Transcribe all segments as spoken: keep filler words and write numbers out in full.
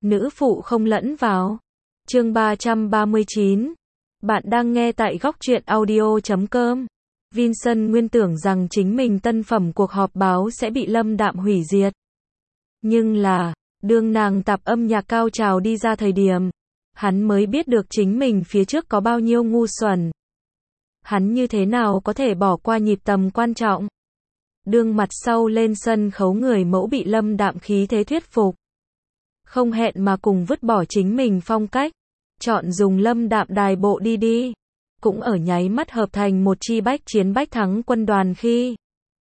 nữ phụ không lẫn vào. Chương ba trăm ba mươi chín. Bạn đang nghe tại góc truyện audio chấm com. Vincent nguyên tưởng rằng chính mình tân phẩm cuộc họp báo sẽ bị Lâm Đạm hủy diệt. Nhưng là, đương nàng tập âm nhạc cao trào đi ra thời điểm, hắn mới biết được chính mình phía trước có bao nhiêu ngu xuẩn. Hắn như thế nào có thể bỏ qua nhịp tầm quan trọng. Đương mặt sau lên sân khấu người mẫu bị Lâm Đạm khí thế thuyết phục. Không hẹn mà cùng vứt bỏ chính mình phong cách, chọn dùng Lâm Đạm đài bộ đi đi. Cũng ở nháy mắt hợp thành một chi bách chiến bách thắng quân đoàn khi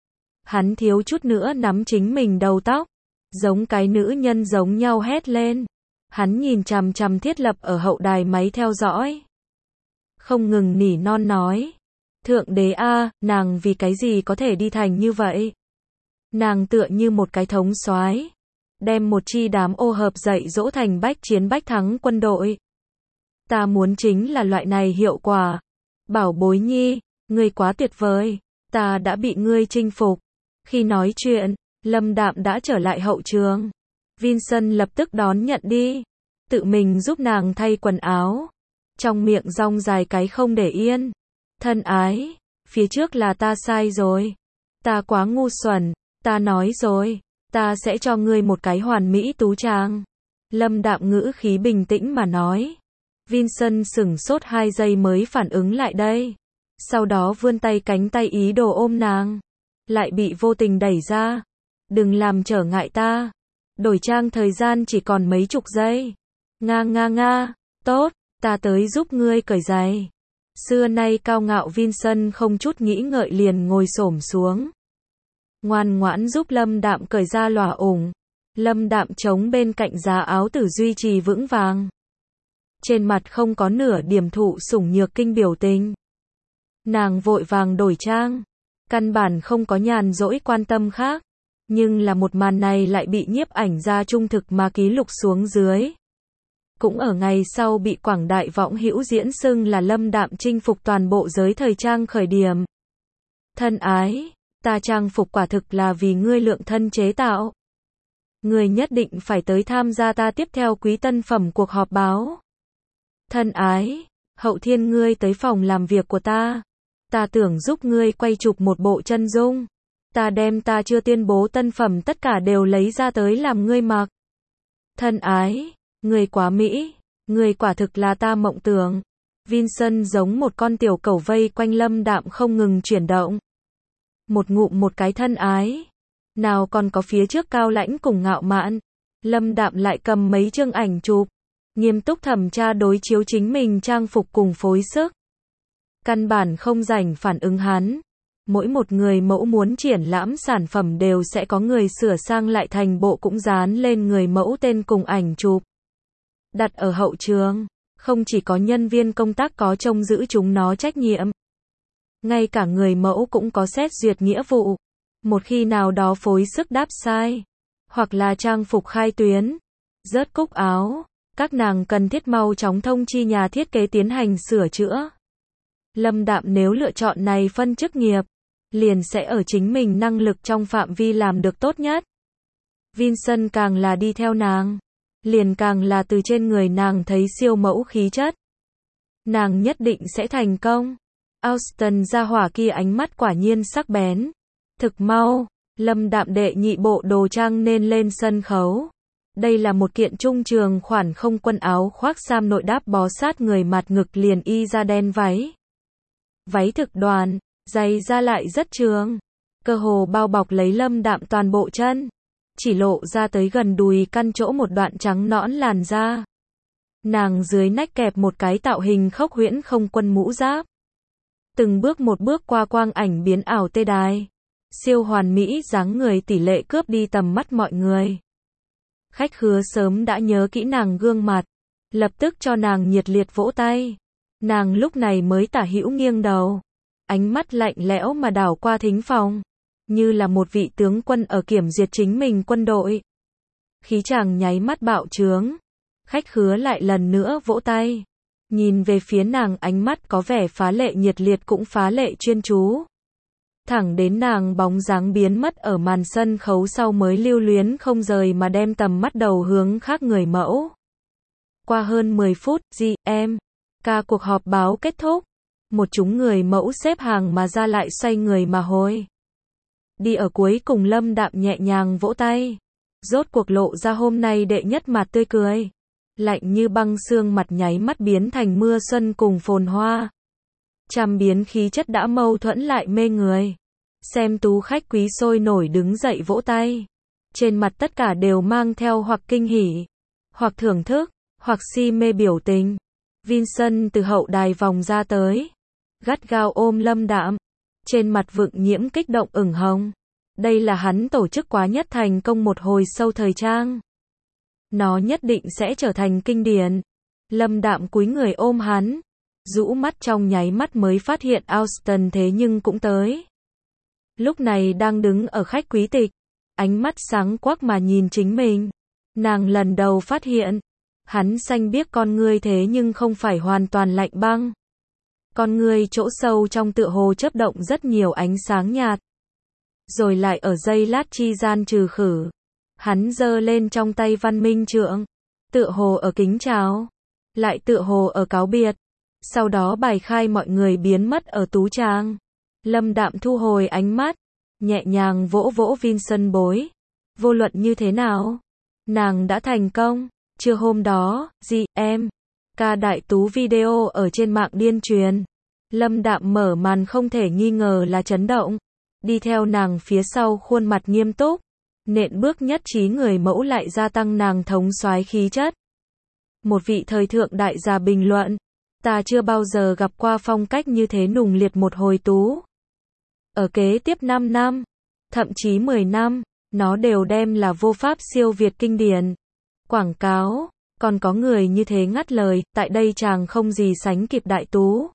hắn thiếu chút nữa nắm chính mình đầu tóc, giống cái nữ nhân giống nhau hét lên. Hắn nhìn chằm chằm Thiết Lập ở hậu đài máy theo dõi, không ngừng nỉ non nói: Thượng đế a, nàng vì cái gì có thể đi thành như vậy? Nàng tựa như một cái thống soái, đem một chi đám ô hợp dạy dỗ thành bách chiến bách thắng quân đội. Ta muốn chính là loại này hiệu quả. Bảo bối nhi, ngươi quá tuyệt vời, ta đã bị ngươi chinh phục. Khi nói chuyện, Lâm Đạm đã trở lại hậu trường. Vincent lập tức đón nhận đi, tự mình giúp nàng thay quần áo, trong miệng rong dài cái không để yên. Thân ái, phía trước là ta sai rồi, ta quá ngu xuẩn, ta nói rồi, ta sẽ cho ngươi một cái hoàn mỹ tú trang. Lâm Đạm ngữ khí bình tĩnh mà nói. Vincent sửng sốt hai giây mới phản ứng lại đây. Sau đó vươn tay cánh tay ý đồ ôm nàng, lại bị vô tình đẩy ra. Đừng làm trở ngại ta. Đổi trang thời gian chỉ còn mấy chục giây. Nga nga nga, tốt, ta tới giúp ngươi cởi giày. Xưa nay cao ngạo Vincent không chút nghĩ ngợi liền ngồi xổm xuống, ngoan ngoãn giúp Lâm Đạm cởi ra lòa ủng. Lâm Đạm chống bên cạnh giá áo tử duy trì vững vàng, trên mặt không có nửa điểm thụ sủng nhược kinh biểu tình. Nàng vội vàng đổi trang, căn bản không có nhàn rỗi quan tâm khác. Nhưng là một màn này lại bị nhiếp ảnh gia trung thực mà ký lục xuống dưới. Cũng ở ngày sau bị quảng đại võng hữu diễn xưng là Lâm Đạm chinh phục toàn bộ giới thời trang khởi điểm. Thân ái, ta trang phục quả thực là vì ngươi lượng thân chế tạo. Ngươi nhất định phải tới tham gia ta tiếp theo quý tân phẩm cuộc họp báo. Thân ái, hậu thiên ngươi tới phòng làm việc của ta. Ta tưởng giúp ngươi quay chụp một bộ chân dung. Ta đem ta chưa tuyên bố tân phẩm tất cả đều lấy ra tới làm ngươi mặc. Thân ái, ngươi quá mỹ, ngươi quả thực là ta mộng tưởng. Vincent giống một con tiểu cẩu vây quanh Lâm Đạm không ngừng chuyển động. Một ngụm một cái thân ái. Nào còn có phía trước cao lãnh cùng ngạo mạn. Lâm Đạm lại cầm mấy chương ảnh chụp, nghiêm túc thẩm tra đối chiếu chính mình trang phục cùng phối sức. Căn bản không rảnh phản ứng hắn. Mỗi một người mẫu muốn triển lãm sản phẩm đều sẽ có người sửa sang lại thành bộ cũng dán lên người mẫu tên cùng ảnh chụp. Đặt ở hậu trường, không chỉ có nhân viên công tác có trông giữ chúng nó trách nhiệm. Ngay cả người mẫu cũng có xét duyệt nghĩa vụ. Một khi nào đó phối sức đáp sai, hoặc là trang phục khai tuyến, rớt cúc áo, các nàng cần thiết mau chóng thông chi nhà thiết kế tiến hành sửa chữa. Lâm Đạm nếu lựa chọn này phân chức nghiệp, liền sẽ ở chính mình năng lực trong phạm vi làm được tốt nhất. Vincent càng là đi theo nàng, liền càng là từ trên người nàng thấy siêu mẫu khí chất. Nàng nhất định sẽ thành công. Austin gia hỏa kia ánh mắt quả nhiên sắc bén. Thực mau, Lâm Đạm đệ nhị bộ đồ trang nên lên sân khấu. Đây là một kiện trung trường khoản không quân áo khoác sam nội đáp bó sát người mặt ngực liền y da đen váy. Váy thực đoàn, giày da lại rất trường, cơ hồ bao bọc lấy Lâm Đạm toàn bộ chân, chỉ lộ ra tới gần đùi căn chỗ một đoạn trắng nõn làn da. Nàng dưới nách kẹp một cái tạo hình khốc huyễn không quân mũ giáp. Từng bước một bước qua quang ảnh biến ảo tê đài. Siêu hoàn mỹ dáng người tỷ lệ cướp đi tầm mắt mọi người. Khách khứa sớm đã nhớ kỹ nàng gương mặt, lập tức cho nàng nhiệt liệt vỗ tay. Nàng lúc này mới tả hữu nghiêng đầu, ánh mắt lạnh lẽo mà đảo qua thính phòng, như là một vị tướng quân ở kiểm duyệt chính mình quân đội. Khí chàng nháy mắt bạo trướng, khách khứa lại lần nữa vỗ tay, nhìn về phía nàng ánh mắt có vẻ phá lệ nhiệt liệt cũng phá lệ chuyên chú. Thẳng đến nàng bóng dáng biến mất ở màn sân khấu sau mới lưu luyến không rời mà đem tầm mắt đầu hướng khác người mẫu. Qua hơn mười phút, gì, em, ca cuộc họp báo kết thúc. Một chúng người mẫu xếp hàng mà ra lại xoay người mà hồi. Đi ở cuối cùng Lâm Đạm nhẹ nhàng vỗ tay. Rốt cuộc lộ ra hôm nay đệ nhất mặt tươi cười. Lạnh như băng xương mặt nháy mắt biến thành mưa xuân cùng phồn hoa. Trăm biến khí chất đã mâu thuẫn lại mê người. Xem tú khách quý sôi nổi đứng dậy vỗ tay. Trên mặt tất cả đều mang theo hoặc kinh hỉ, hoặc thưởng thức, hoặc si mê biểu tình. Vincent từ hậu đài vòng ra tới. Gắt gao ôm Lâm Đạm. Trên mặt vượng nhiễm kích động ửng hồng. Đây là hắn tổ chức quá nhất thành công một hồi show thời trang. Nó nhất định sẽ trở thành kinh điển. Lâm Đạm cúi người ôm hắn. Rũ mắt trong nháy mắt mới phát hiện Austin thế nhưng cũng tới. Lúc này đang đứng ở khách quý tịch. Ánh mắt sáng quắc mà nhìn chính mình. Nàng lần đầu phát hiện. Hắn xanh biếc con ngươi thế nhưng không phải hoàn toàn lạnh băng. Con ngươi chỗ sâu trong tựa hồ chớp động rất nhiều ánh sáng nhạt. Rồi lại ở giây lát chi gian trừ khử. Hắn giơ lên trong tay văn minh trượng. Tựa hồ ở kính chào. Lại tựa hồ ở cáo biệt. Sau đó bài khai mọi người biến mất ở tú trang. Lâm Đạm thu hồi ánh mắt. Nhẹ nhàng vỗ vỗ Vincent bối. Vô luận như thế nào? Nàng đã thành công. Trưa hôm đó, gì, em. Ca đại tú video ở trên mạng điên truyền. Lâm Đạm mở màn không thể nghi ngờ là chấn động. Đi theo nàng phía sau khuôn mặt nghiêm túc. Nện bước nhất trí người mẫu lại gia tăng nàng thống soái khí chất. Một vị thời thượng đại gia bình luận. Ta chưa bao giờ gặp qua phong cách như thế nùng liệt một hồi tú. Ở kế tiếp năm năm, thậm chí mười năm, nó đều đem là vô pháp siêu việt kinh điển. Quảng cáo, còn có người như thế ngắt lời, tại đây chàng không gì sánh kịp đại tú.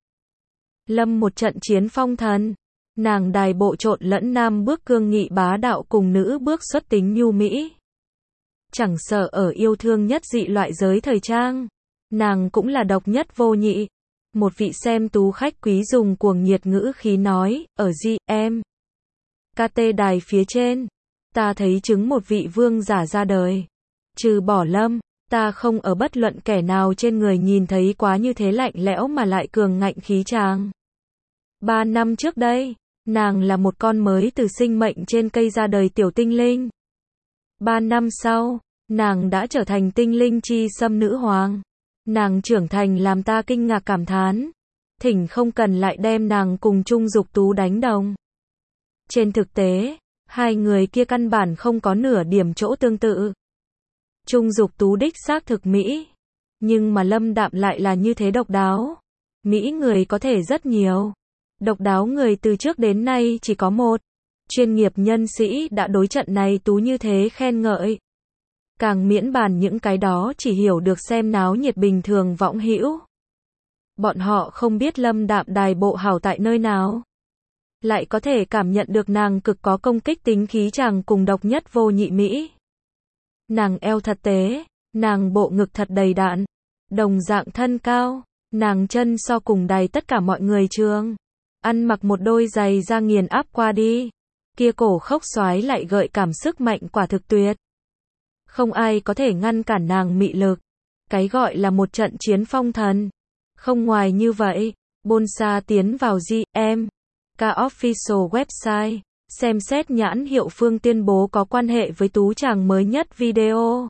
Lâm một trận chiến phong thần. Nàng đài bộ trộn lẫn nam bước cương nghị bá đạo cùng nữ bước xuất tính nhu mỹ. Chẳng sợ ở yêu thương nhất dị loại giới thời trang. Nàng cũng là độc nhất vô nhị. Một vị xem tú khách quý dùng cuồng nhiệt ngữ khí nói, ở gì, em. ca tê đài phía trên. Ta thấy chứng một vị vương giả ra đời. Trừ bỏ Lâm, ta không ở bất luận kẻ nào trên người nhìn thấy quá như thế lạnh lẽo mà lại cường ngạnh khí tràng. Ba năm trước đây, nàng là một con mới từ sinh mệnh trên cây ra đời tiểu tinh linh. Ba năm sau, nàng đã trở thành tinh linh chi xâm nữ hoàng. Nàng trưởng thành làm ta kinh ngạc cảm thán. Thỉnh không cần lại đem nàng cùng Trung Dục Tú đánh đồng. Trên thực tế, hai người kia căn bản không có nửa điểm chỗ tương tự. Trung Dục Tú đích xác thực mỹ. Nhưng mà Lâm Đạm lại là như thế độc đáo. Mỹ người có thể rất nhiều. Độc đáo người từ trước đến nay chỉ có một. Chuyên nghiệp nhân sĩ đã đối trận này tú như thế khen ngợi. Càng miễn bàn những cái đó chỉ hiểu được xem náo nhiệt bình thường võng hữu. Bọn họ không biết Lâm Đạm đài bộ hảo tại nơi nào. Lại có thể cảm nhận được nàng cực có công kích tính khí chàng cùng độc nhất vô nhị Mỹ. Nàng eo thật tế, nàng bộ ngực thật đầy đặn, đồng dạng thân cao, nàng chân so cùng đầy tất cả mọi người trường. Ăn mặc một đôi giày da nghiền áp qua đi. Kia cổ khốc xoái lại gợi cảm sức mạnh quả thực tuyệt. Không ai có thể ngăn cản nàng mị lực. Cái gọi là một trận chiến phong thần. Không ngoài như vậy, Bonsa tiến vào giê em ca Official website, xem xét nhãn hiệu Phương tuyên bố có quan hệ với tú chàng mới nhất video.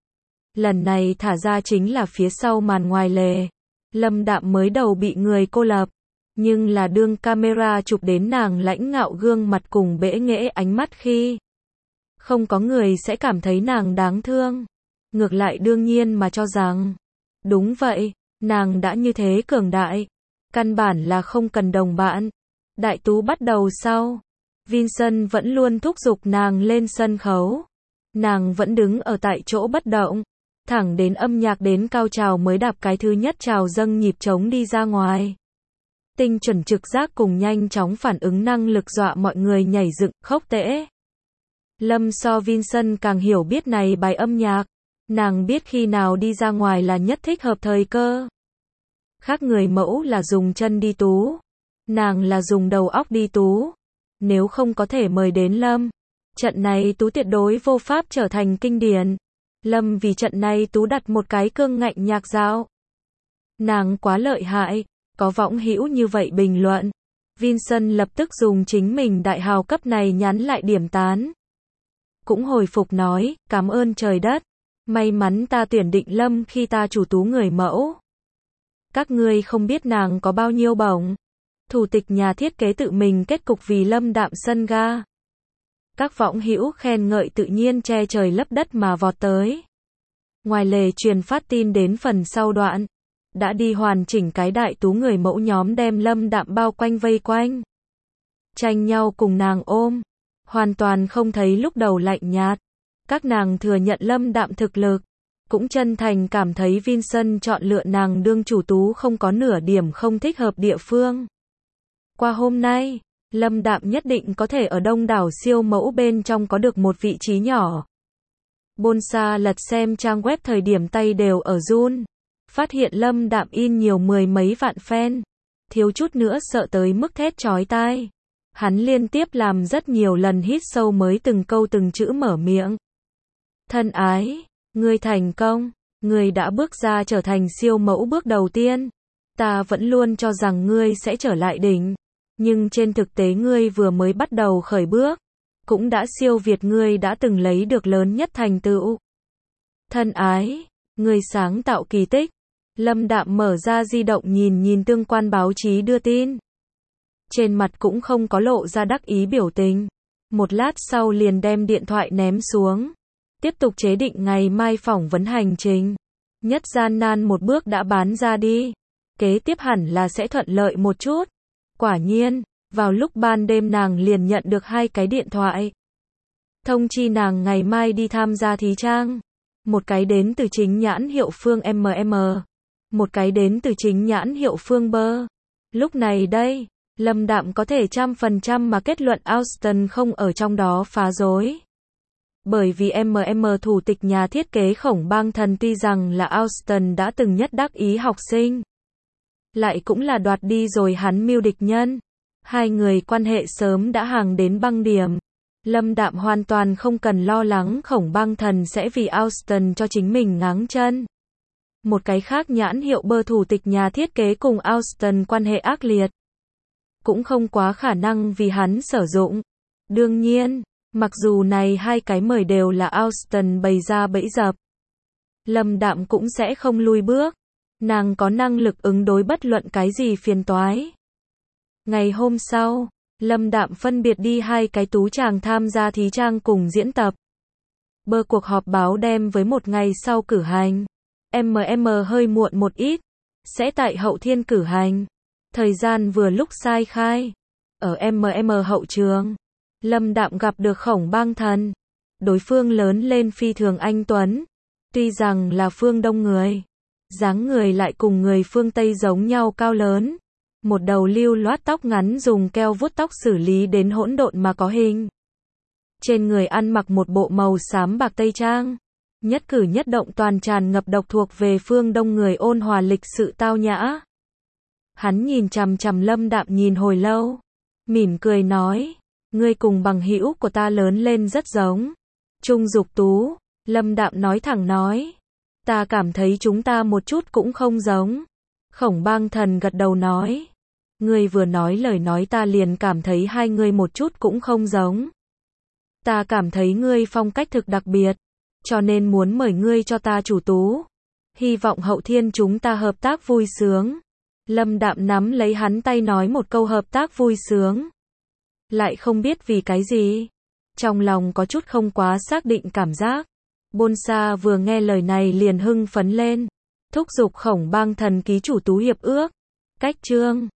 Lần này thả ra chính là phía sau màn ngoài lề. Lâm Đạm mới đầu bị người cô lập. Nhưng là đương camera chụp đến nàng lãnh ngạo gương mặt cùng bẽ nghễ ánh mắt khi. Không có người sẽ cảm thấy nàng đáng thương. Ngược lại đương nhiên mà cho rằng. Đúng vậy, nàng đã như thế cường đại. Căn bản là không cần đồng bạn. Đại tú bắt đầu sau. Vincent vẫn luôn thúc giục nàng lên sân khấu. Nàng vẫn đứng ở tại chỗ bất động. Thẳng đến âm nhạc đến cao trào mới đạp cái thứ nhất trào dâng nhịp trống đi ra ngoài. Tinh chuẩn trực giác cùng nhanh chóng phản ứng năng lực dọa mọi người nhảy dựng, khốc tễ. Lâm so Vincent càng hiểu biết này bài âm nhạc. Nàng biết khi nào đi ra ngoài là nhất thích hợp thời cơ. Khác người mẫu là dùng chân đi tú. Nàng là dùng đầu óc đi tú. nếu không có thể mời đến Lâm. Trận này Tú tuyệt đối vô pháp trở thành kinh điển. Lâm vì trận này Tú đặt một cái cương ngạnh nhạc dạo. Nàng quá lợi hại, có võng hữu như vậy bình luận. Vincent lập tức dùng chính mình đại hào cấp này nhắn lại điểm tán. Cũng hồi phục nói, cảm ơn trời đất. May mắn ta tuyển định Lâm khi ta chủ Tú người mẫu. Các ngươi không biết nàng có bao nhiêu bổng. Thủ tịch nhà thiết kế tự mình kết cục vì Lâm Đạm sân ga. Các võng hữu khen ngợi tự nhiên che trời lấp đất mà vọt tới. Ngoài lề truyền phát tin đến phần sau đoạn. Đã đi hoàn chỉnh cái đại Tú người mẫu nhóm đem Lâm Đạm bao quanh vây quanh. Tranh nhau cùng nàng ôm. Hoàn toàn không thấy lúc đầu lạnh nhạt. Các nàng thừa nhận Lâm Đạm thực lực. Cũng chân thành cảm thấy Vincent chọn lựa nàng đương chủ Tú không có nửa điểm không thích hợp địa phương. Qua hôm nay, Lâm Đạm nhất định có thể ở đông đảo siêu mẫu bên trong có được một vị trí nhỏ. Bonsa lật xem trang web thời điểm tay đều ở run. Phát hiện Lâm Đạm in nhiều mười mấy vạn fan. Thiếu chút nữa sợ tới mức thét chói tai. Hắn liên tiếp làm rất nhiều lần hít sâu mới từng câu từng chữ mở miệng. Thân ái, ngươi thành công, ngươi đã bước ra trở thành siêu mẫu bước đầu tiên. Ta vẫn luôn cho rằng ngươi sẽ trở lại đỉnh. Nhưng trên thực tế ngươi vừa mới bắt đầu khởi bước. Cũng đã siêu việt ngươi đã từng lấy được lớn nhất thành tựu. Thân ái, ngươi sáng tạo kỳ tích. Lâm Đạm mở ra di động nhìn nhìn tương quan báo chí đưa tin. Trên mặt cũng không có lộ ra đắc ý biểu tình. Một lát sau liền đem điện thoại ném xuống. Tiếp tục chế định ngày mai phỏng vấn hành trình. Nhất gian nan một bước đã bán ra đi. Kế tiếp hẳn là sẽ thuận lợi một chút. Quả nhiên, vào lúc ban đêm nàng liền nhận được hai cái điện thoại. Thông chi nàng ngày mai đi tham gia thí trang. Một cái đến từ chính nhãn hiệu Phương em em. Một cái đến từ chính nhãn hiệu Phương Bơ. Lúc này đây, Lâm Đạm có thể trăm phần trăm mà kết luận Austin không ở trong đó phá rối. Bởi vì em em thủ tịch nhà thiết kế Khổng Bang Thần tuy rằng là Austin đã từng nhất đắc ý học sinh. Lại cũng là đoạt đi rồi hắn mưu địch nhân. Hai người quan hệ sớm đã hàng đến băng điểm. Lâm Đạm hoàn toàn không cần lo lắng Khổng Bang Thần sẽ vì Austin cho chính mình ngáng chân. Một cái khác nhãn hiệu Bơ thủ tịch nhà thiết kế cùng Austin quan hệ ác liệt. Cũng không quá khả năng vì hắn sử dụng. Đương nhiên, mặc dù này hai cái mời đều là Austin bày ra bẫy dập. Lâm Đạm cũng sẽ không lui bước. Nàng có năng lực ứng đối bất luận cái gì phiền toái. Ngày hôm sau, Lâm Đạm phân biệt đi hai cái tú chàng tham gia thí trang cùng diễn tập. Bơ cuộc họp báo đem với một ngày sau cử hành. em em hơi muộn một ít. Sẽ tại Hậu Thiên cử hành. Thời gian vừa lúc sai khai. Ở em em hậu trường, Lâm Đạm gặp được Khổng Bang Thần. Đối phương lớn lên phi thường anh tuấn. Tuy rằng là phương Đông người. Dáng người lại cùng người phương Tây giống nhau cao lớn. Một đầu lưu loát tóc ngắn dùng keo vuốt tóc xử lý đến hỗn độn mà có hình. Trên người ăn mặc một bộ màu xám bạc tây trang. Nhất cử nhất động toàn tràn ngập độc thuộc về phương Đông người ôn hòa lịch sự tao nhã. Hắn nhìn chằm chằm Lâm Đạm nhìn hồi lâu. Mỉm cười nói. Ngươi cùng bằng hữu của ta lớn lên rất giống. Trung Dục Tú. Lâm Đạm nói thẳng nói. Ta cảm thấy chúng ta một chút cũng không giống. Khổng Bang Thần gật đầu nói. Ngươi vừa nói lời nói ta liền cảm thấy hai ngươi một chút cũng không giống. Ta cảm thấy ngươi phong cách thực đặc biệt. Cho nên muốn mời ngươi cho ta chủ Tú. Hy vọng Hậu Thiên chúng ta hợp tác vui sướng. Lâm Đạm nắm lấy hắn tay nói một câu hợp tác vui sướng. Lại không biết vì cái gì. Trong lòng có chút không quá xác định cảm giác. Bonsa vừa nghe lời này liền hưng phấn lên. Thúc giục Khổng Bang Thần ký chủ Tú hiệp ước. Cách chương